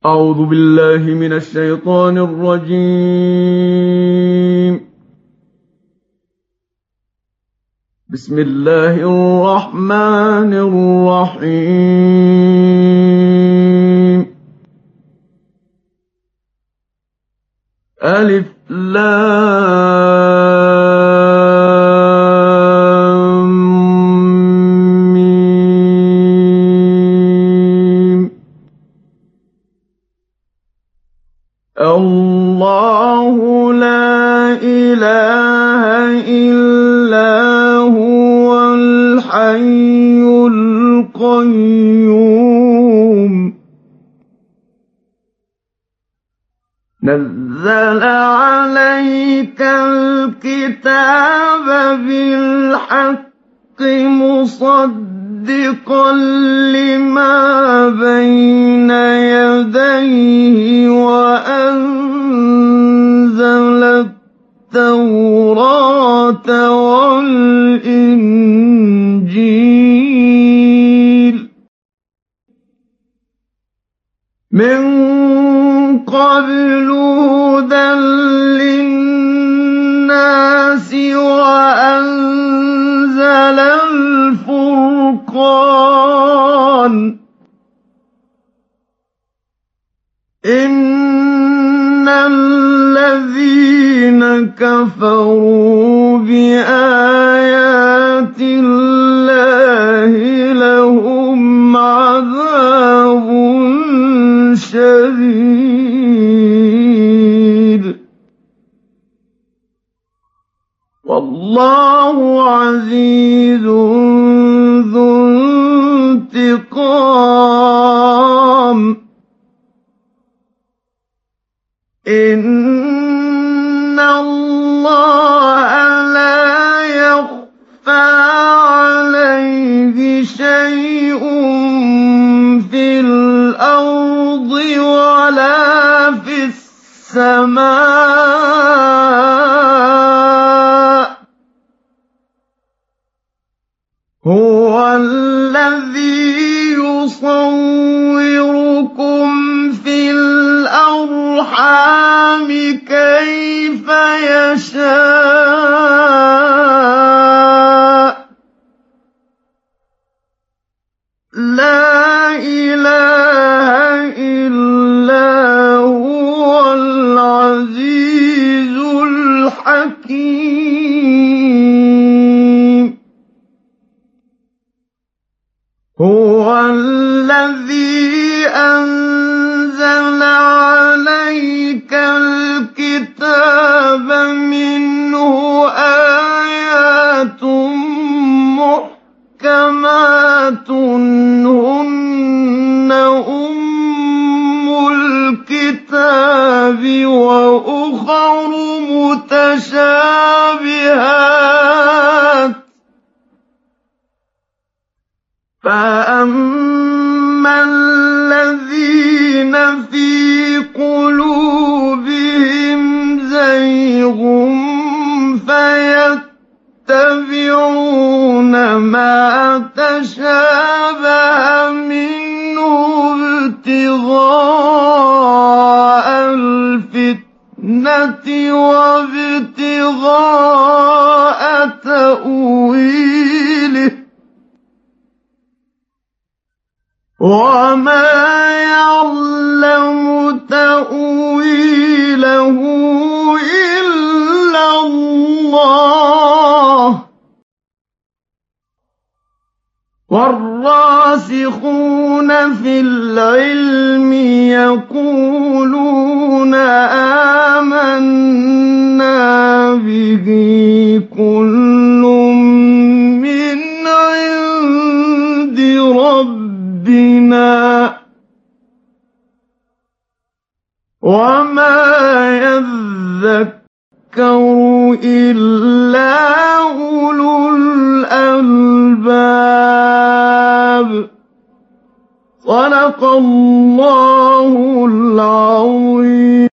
أعوذ بالله من الشيطان الرجيم. بسم الله الرحمن الرحيم. ألف لام ميم. الله لا إله إلا هو الحي القيوم. نزل عليك الكتاب بالحق مصدقا لما بين يديه وأنزل التوراة والإنجيل من قبل هدى للناس وأنزل الفرقان. إن الذين كفروا بآيات الله لهم عذاب شديد والله عزيز ذو انتقام. إن الله لا يخفى عليه شيء في الأرض ولا في السماء. هو الذي يصوركم في الأرحام كيف يشاء. لا إله إلا هو العزيز الحكيم. هو الذي أنزل عليك الكتاب منه آيات محكمات هن أم الكتاب وأخر متشابهات. فأما الذين في قلوبهم زيغ فيتبعون ما تشابه منه ابتغاء الفتنة وابتغاء تأويله وما يعلم تأويله إلا الله. والراسخون في العلم يقولون آمنا به كل من عند ربنا وما يذكر إلا أولو الألباب. صدق الله العظيم.